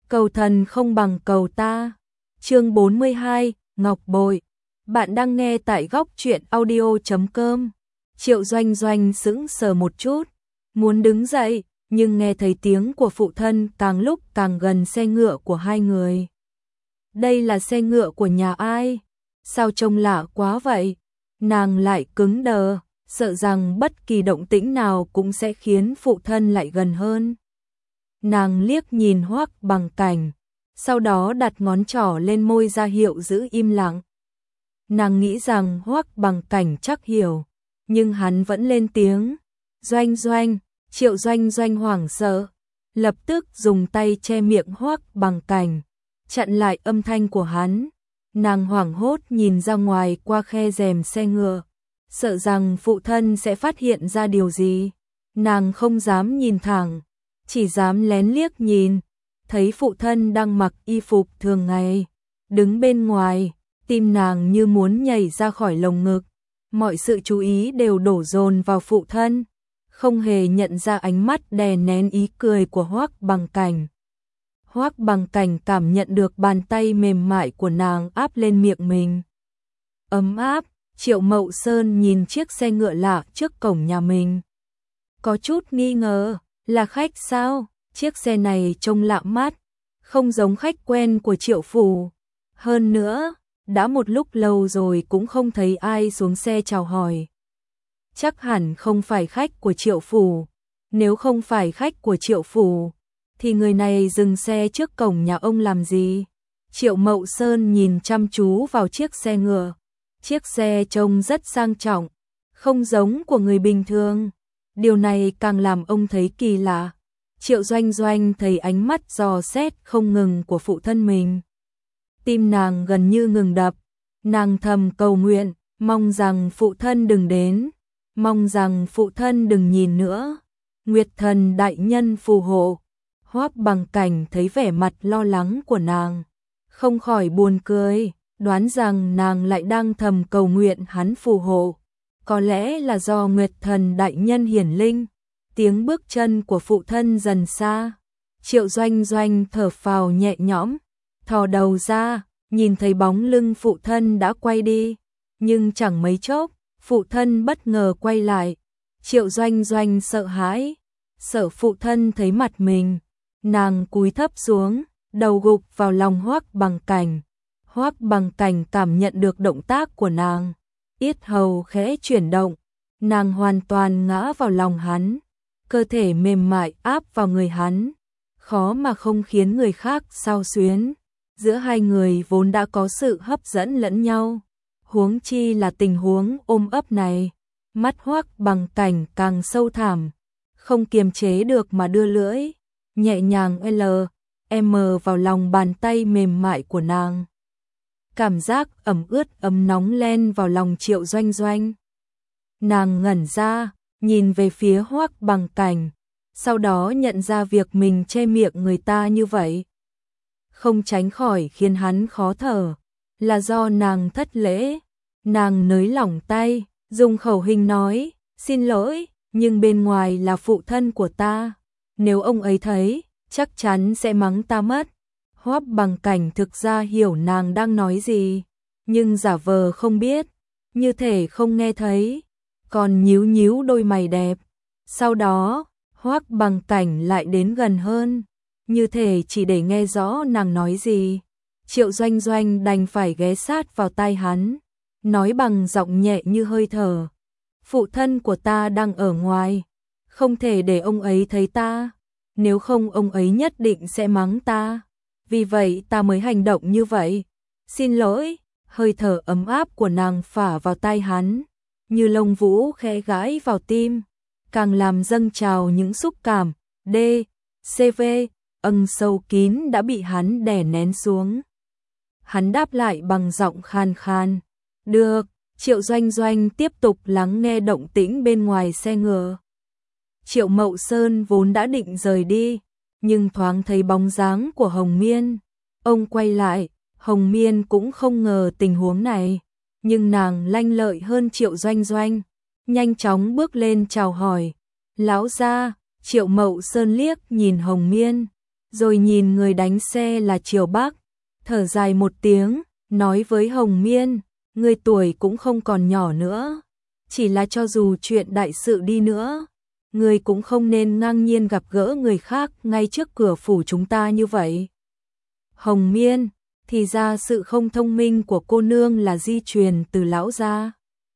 cầu thần không bằng cầu ta. Chương 42, Ngọc Bội. Bạn đang nghe tại góc truyện audio.com. Triệu Doanh Doanh sững sờ một chút, muốn đứng dậy, nhưng nghe thấy tiếng của phụ thân càng lúc càng gần xe ngựa của hai người. Đây là xe ngựa của nhà ai? Sao trông lạ quá vậy? Nàng lại cứng đờ, sợ rằng bất kỳ động tĩnh nào cũng sẽ khiến phụ thân lại gần hơn. Nàng liếc nhìn Hoắc Bằng Cảnh, sau đó đặt ngón trỏ lên môi ra hiệu giữ im lặng. Nàng nghĩ rằng Hoắc Bằng Cảnh chắc hiểu, nhưng hắn vẫn lên tiếng. Doanh Doanh. Triệu Doanh Doanh hoảng sợ, lập tức dùng tay che miệng Hoắc Bằng Cảnh, chặn lại âm thanh của hắn. Nàng hoảng hốt nhìn ra ngoài qua khe rèm xe ngựa, sợ rằng phụ thân sẽ phát hiện ra điều gì. Nàng không dám nhìn thẳng, chỉ dám lén liếc nhìn, thấy phụ thân đang mặc y phục thường ngày, đứng bên ngoài, tim nàng như muốn nhảy ra khỏi lồng ngực. Mọi sự chú ý đều đổ dồn vào phụ thân, không hề nhận ra ánh mắt đè nén ý cười của Hoắc Bằng Cảnh. Hoắc Bằng Cảnh cảm nhận được bàn tay mềm mại của nàng áp lên miệng mình. Ấm áp. Triệu Mậu Sơn nhìn chiếc xe ngựa lạ trước cổng nhà mình, có chút nghi ngờ, là khách sao? Chiếc xe này trông lạ mắt, không giống khách quen của Triệu phủ. Hơn nữa, đã một lúc lâu rồi cũng không thấy ai xuống xe chào hỏi. Chắc hẳn không phải khách của Triệu phủ. Nếu không phải khách của Triệu phủ, thì người này dừng xe trước cổng nhà ông làm gì? Triệu Mậu Sơn nhìn chăm chú vào chiếc xe ngựa. Chiếc xe trông rất sang trọng, không giống của người bình thường. Điều này càng làm ông thấy kỳ lạ. Triệu Doanh Doanh thấy ánh mắt dò xét không ngừng của phụ thân mình. Tim nàng gần như ngừng đập. Nàng thầm cầu nguyện, mong rằng phụ thân đừng đến, mong rằng phụ thân đừng nhìn nữa. Nguyệt Thần đại nhân phù hộ. Hoắc Bằng Cảnh thấy vẻ mặt lo lắng của nàng, không khỏi buồn cười, đoán rằng nàng lại đang thầm cầu nguyện hắn phù hộ. Có lẽ là do Nguyệt Thần đại nhân hiển linh. Tiếng bước chân của phụ thân dần xa. Triệu Doanh Doanh thở phào nhẹ nhõm, thò đầu ra, nhìn thấy bóng lưng phụ thân đã quay đi. Nhưng chẳng mấy chốc, phụ thân bất ngờ quay lại. Triệu Doanh Doanh sợ hãi, sợ phụ thân thấy mặt mình. Nàng cúi thấp xuống, đầu gục vào lòng Hoắc Bằng Cảnh. Hoắc Bằng Cảnh cảm nhận được động tác của nàng, yết hầu khẽ chuyển động, nàng hoàn toàn ngã vào lòng hắn, cơ thể mềm mại áp vào người hắn, khó mà không khiến người khác xao xuyến. Giữa hai người vốn đã có sự hấp dẫn lẫn nhau, huống chi là tình huống ôm ấp này. Mắt Hoắc Bằng Cảnh càng sâu thẳm, không kiềm chế được mà đưa lưỡi nhẹ nhàng M vào lòng bàn tay mềm mại của nàng. Cảm giác ẩm ướt ấm nóng len vào lòng Triệu Doanh Doanh. Nàng ngẩn ra, nhìn về phía Hoắc Bằng Cảnh, sau đó nhận ra việc mình che miệng người ta như vậy không tránh khỏi khiến hắn khó thở, là do nàng thất lễ. Nàng nới lỏng tay, dùng khẩu hình nói, xin lỗi, nhưng bên ngoài là phụ thân của ta, nếu ông ấy thấy, chắc chắn sẽ mắng ta mất. Hoắc Bằng Cảnh thực ra hiểu nàng đang nói gì, nhưng giả vờ không biết, như thể không nghe thấy, còn nhíu nhíu đôi mày đẹp. Sau đó, Hoắc Bằng Cảnh lại đến gần hơn, như thể chỉ để nghe rõ nàng nói gì. Triệu Doanh Doanh đành phải ghé sát vào tai hắn, nói bằng giọng nhẹ như hơi thở. Phụ thân của ta đang ở ngoài, không thể để ông ấy thấy ta, nếu không ông ấy nhất định sẽ mắng ta. Vì vậy ta mới hành động như vậy. Xin lỗi. Hơi thở ấm áp của nàng phả vào tai hắn, như lông vũ khẽ gãi vào tim, càng làm dâng trào những xúc cảm CV sâu kín đã bị hắn đè nén xuống. Hắn đáp lại bằng giọng khan khan. Được. Triệu Doanh Doanh tiếp tục lắng nghe động tĩnh bên ngoài xe ngựa. Triệu Mậu Sơn vốn đã định rời đi, nhưng thoáng thấy bóng dáng của Hồng Miên. Ông quay lại, Hồng Miên cũng không ngờ tình huống này, nhưng nàng lanh lợi hơn Triệu Doanh Doanh, nhanh chóng bước lên chào hỏi. Lão gia. Triệu Mậu Sơn liếc nhìn Hồng Miên, rồi nhìn người đánh xe là Triệu Bắc, thở dài một tiếng, nói với Hồng Miên, người tuổi cũng không còn nhỏ nữa, chỉ là cho dù chuyện đại sự đi nữa, người cũng không nên ngang nhiên gặp gỡ người khác ngay trước cửa phủ chúng ta như vậy. Hồng Miên, thì ra sự không thông minh của cô nương là di truyền từ lão gia.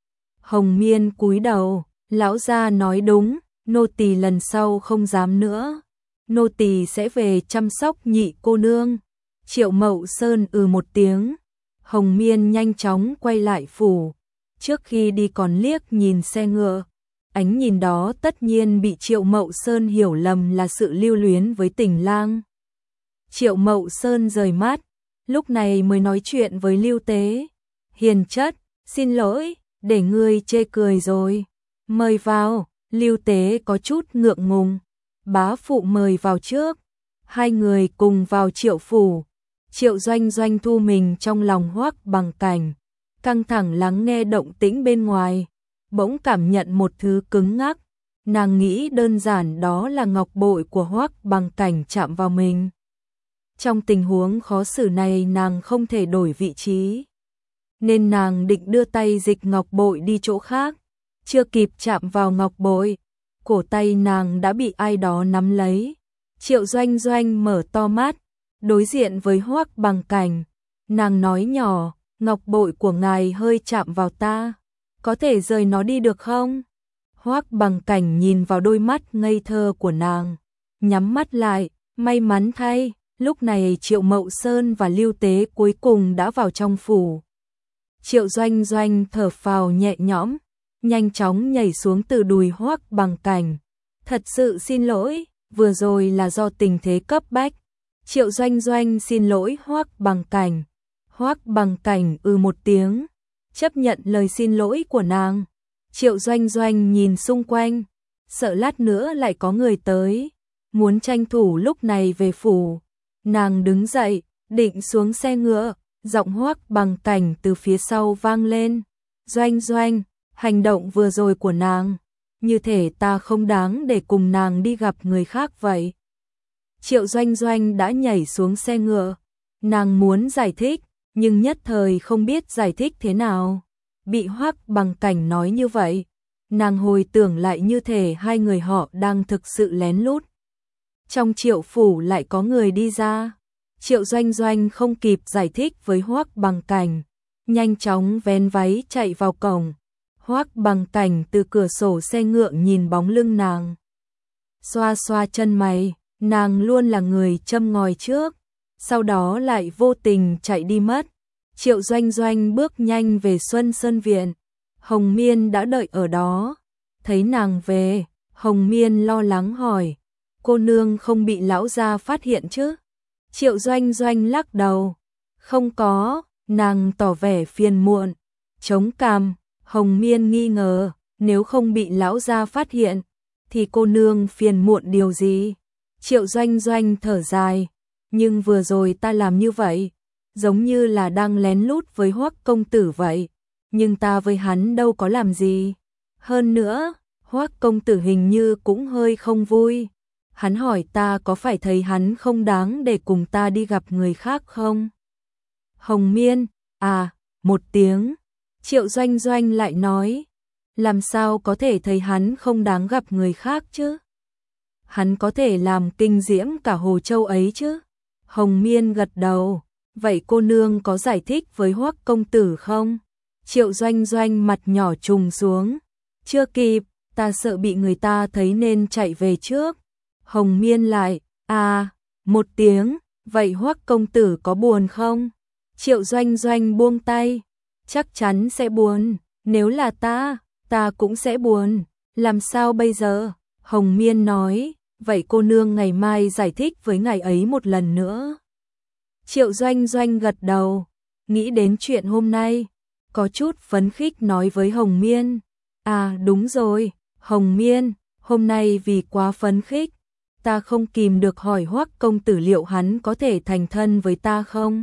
Hồng Miên cúi đầu, lão gia nói đúng, nô tỳ lần sau không dám nữa. Nô tỳ sẽ về chăm sóc nhị cô nương. Triệu Mậu Sơn một tiếng. Hồng Miên nhanh chóng quay lại phủ. Trước khi đi còn liếc nhìn xe ngựa. Ánh nhìn đó tất nhiên bị Triệu Mậu Sơn hiểu lầm là sự lưu luyến với Tình Lang. Triệu Mậu Sơn rời mắt, lúc này mới nói chuyện với Lưu Tế. Hiền chất, xin lỗi, để ngươi chê cười rồi. Mời vào. Lưu Tế có chút ngượng ngùng. Bá phụ mời vào trước. Hai người cùng vào Triệu phủ. Triệu Doanh Doanh thu mình trong lòng Hoắc Bằng Cảnh, căng thẳng lắng nghe động tĩnh bên ngoài, bỗng cảm nhận một thứ cứng ngắc. Nàng nghĩ đơn giản đó là ngọc bội của Hoắc Bằng Cảnh chạm vào mình. Trong tình huống khó xử này nàng không thể đổi vị trí, nên nàng định đưa tay dịch ngọc bội đi chỗ khác. Chưa kịp chạm vào ngọc bội, cổ tay nàng đã bị ai đó nắm lấy. Triệu Doanh Doanh mở to mắt, đối diện với Hoắc Bằng Cảnh. Nàng nói nhỏ, ngọc bội của ngài hơi chạm vào ta, có thể rời nó đi được không? Hoắc Bằng Cảnh nhìn vào đôi mắt ngây thơ của nàng, nhắm mắt lại. May mắn thay, lúc này Triệu Mậu Sơn và Lưu Tế cuối cùng đã vào trong phủ. Triệu Doanh Doanh thở phào nhẹ nhõm, nhanh chóng nhảy xuống từ đùi Hoắc Bằng Cảnh. Thật sự xin lỗi, vừa rồi là do tình thế cấp bách. Triệu Doanh Doanh xin lỗi Hoắc Bằng Cảnh. Hoắc Bằng Cảnh một tiếng, chấp nhận lời xin lỗi của nàng. Triệu Doanh Doanh nhìn xung quanh, sợ lát nữa lại có người tới, muốn tranh thủ lúc này về phủ. Nàng đứng dậy, định xuống xe ngựa, giọng Hoắc Bằng Cảnh từ phía sau vang lên. Doanh Doanh, hành động vừa rồi của nàng, như thể ta không đáng để cùng nàng đi gặp người khác vậy. Triệu Doanh Doanh đã nhảy xuống xe ngựa, nàng muốn giải thích, nhưng nhất thời không biết giải thích thế nào. Bị Hoắc Bằng Cảnh nói như vậy, nàng hồi tưởng lại như thể hai người họ đang thực sự lén lút. Trong Triệu phủ lại có người đi ra. Triệu Doanh Doanh không kịp giải thích với Hoắc Bằng Cảnh, nhanh chóng vén váy chạy vào cổng. Hoắc Bằng Cảnh từ cửa sổ xe ngựa nhìn bóng lưng nàng, xoa xoa chân mày. Nàng luôn là người châm ngòi trước, sau đó lại vô tình chạy đi mất. Triệu Doanh Doanh bước nhanh về Xuân Sơn Viện. Hồng Miên đã đợi ở đó. Thấy nàng về, Hồng Miên lo lắng hỏi, cô nương không bị lão gia phát hiện chứ? Triệu Doanh Doanh lắc đầu, không có. Nàng tỏ vẻ phiền muộn, chống cằm. Hồng Miên nghi ngờ, nếu không bị lão gia phát hiện, thì cô nương phiền muộn điều gì? Triệu Doanh Doanh thở dài, nhưng vừa rồi ta làm như vậy, giống như là đang lén lút với Hoắc công tử vậy, nhưng ta với hắn đâu có làm gì. Hơn nữa, Hoắc công tử hình như cũng hơi không vui. Hắn hỏi ta có phải thấy hắn không đáng để cùng ta đi gặp người khác không? Hồng Miên, một tiếng. Triệu Doanh Doanh lại nói, làm sao có thể thấy hắn không đáng gặp người khác chứ? Hắn có thể làm kinh diễm cả Hồ Châu ấy chứ? Hồng Miên gật đầu, vậy cô nương có giải thích với Hoắc công tử không? Triệu Doanh Doanh mặt nhỏ trùng xuống, chưa kịp, ta sợ bị người ta thấy nên chạy về trước. Hồng Miên lại, một tiếng, vậy Hoắc công tử có buồn không? Triệu Doanh Doanh buông tay, chắc chắn sẽ buồn, nếu là ta cũng sẽ buồn, làm sao bây giờ? Hồng Miên nói, vậy cô nương ngày mai giải thích với ngài ấy một lần nữa. Triệu Doanh Doanh gật đầu, nghĩ đến chuyện hôm nay, có chút phấn khích nói với Hồng Miên. Đúng rồi, Hồng Miên, hôm nay vì quá phấn khích, ta không kìm được hỏi Hoắc công tử liệu hắn có thể thành thân với ta không?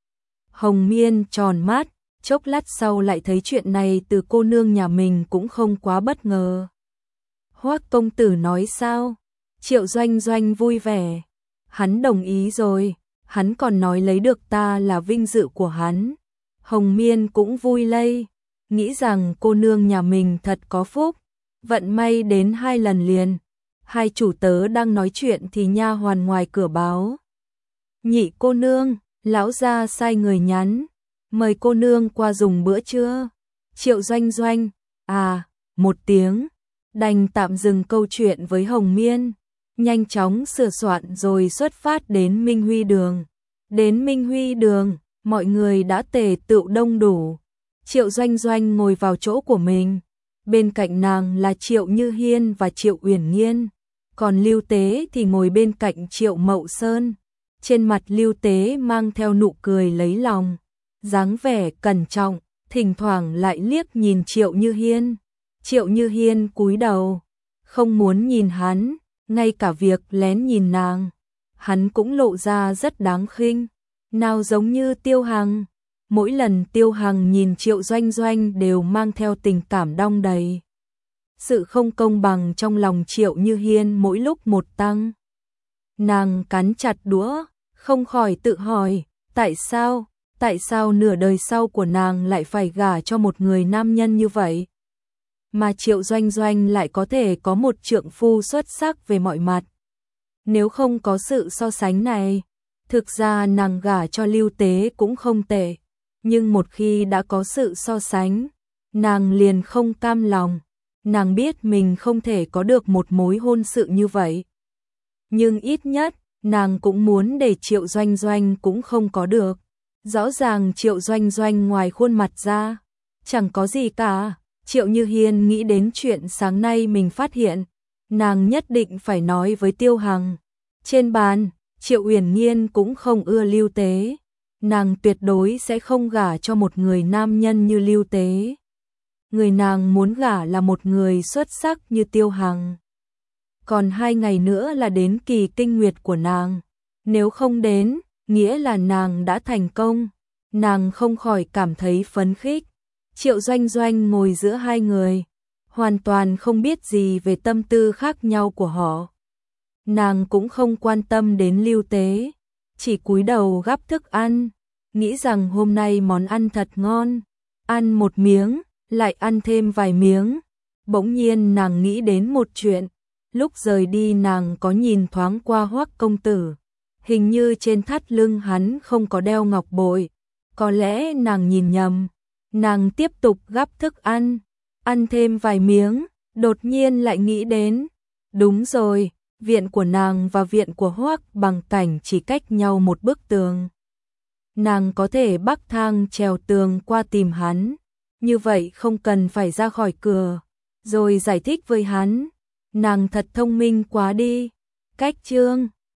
Hồng Miên tròn mắt, chốc lát sau lại thấy chuyện này từ cô nương nhà mình cũng không quá bất ngờ. Hoắc công tử nói sao? Triệu Doanh Doanh vui vẻ. Hắn đồng ý rồi, hắn còn nói lấy được ta là vinh dự của hắn. Hồng Miên cũng vui lây, nghĩ rằng cô nương nhà mình thật có phúc, vận may đến 2 lần liền. Hai chủ tớ đang nói chuyện thì nha hoàn ngoài cửa báo: "Nhị cô nương, lão gia sai người nhắn, mời cô nương qua dùng bữa trưa." Triệu Doanh Doanh: "À." Một tiếng, đành tạm dừng câu chuyện với Hồng Miên, nhanh chóng sửa soạn rồi xuất phát đến Minh Huy Đường. Đến Minh Huy Đường, mọi người đã tề tựu đông đủ. Triệu Doanh Doanh ngồi vào chỗ của mình, bên cạnh nàng là Triệu Như Hiên và Triệu Uyển Nhiên, còn Lưu Tế thì ngồi bên cạnh Triệu Mậu Sơn. Trên mặt Lưu Tế mang theo nụ cười lấy lòng, dáng vẻ cẩn trọng, thỉnh thoảng lại liếc nhìn Triệu Như Hiên. Triệu Như Hiên cúi đầu, không muốn nhìn hắn, ngay cả việc lén nhìn nàng, hắn cũng lộ ra rất đáng khinh, nào giống như Tiêu Hằng. Mỗi lần Tiêu Hằng nhìn Triệu Doanh Doanh đều mang theo tình cảm đong đầy. Sự không công bằng trong lòng Triệu Như Hiên mỗi lúc một tăng. Nàng cắn chặt đũa, không khỏi tự hỏi, tại sao nửa đời sau của nàng lại phải gả cho một người nam nhân như vậy? Mà Triệu Doanh Doanh lại có thể có một trượng phu xuất sắc về mọi mặt. Nếu không có sự so sánh này, thực ra nàng gả cho Lưu Tế cũng không tệ. Nhưng một khi đã có sự so sánh, nàng liền không cam lòng. Nàng biết mình không thể có được một mối hôn sự như vậy. Nhưng ít nhất, nàng cũng muốn để Triệu Doanh Doanh cũng không có được. Rõ ràng Triệu Doanh Doanh ngoài khuôn mặt ra, chẳng có gì cả. Triệu Như Hiên nghĩ đến chuyện sáng nay mình phát hiện, nàng nhất định phải nói với Tiêu Hằng. Trên bàn, Triệu Uyển Nhiên cũng không ưa Lưu Tế. Nàng tuyệt đối sẽ không gả cho một người nam nhân như Lưu Tế. Người nàng muốn gả là một người xuất sắc như Tiêu Hằng. Còn 2 ngày nữa là đến kỳ kinh nguyệt của nàng. Nếu không đến, nghĩa là nàng đã thành công. Nàng không khỏi cảm thấy phấn khích. Triệu Doanh Doanh ngồi giữa hai người, hoàn toàn không biết gì về tâm tư khác nhau của họ. Nàng cũng không quan tâm đến Lưu Tế, chỉ cúi đầu gắp thức ăn, nghĩ rằng hôm nay món ăn thật ngon. Ăn một miếng, lại ăn thêm vài miếng. Bỗng nhiên nàng nghĩ đến một chuyện, lúc rời đi nàng có nhìn thoáng qua Hoắc công tử. Hình như trên thắt lưng hắn không có đeo ngọc bội, có lẽ nàng nhìn nhầm. Nàng tiếp tục gắp thức ăn, ăn thêm vài miếng, đột nhiên lại nghĩ đến. Đúng rồi, viện của nàng và viện của Hoắc Bằng Cảnh chỉ cách nhau một bức tường. Nàng có thể bắc thang trèo tường qua tìm hắn, như vậy không cần phải ra khỏi cửa, rồi giải thích với hắn. Nàng thật thông minh quá đi. Cách chương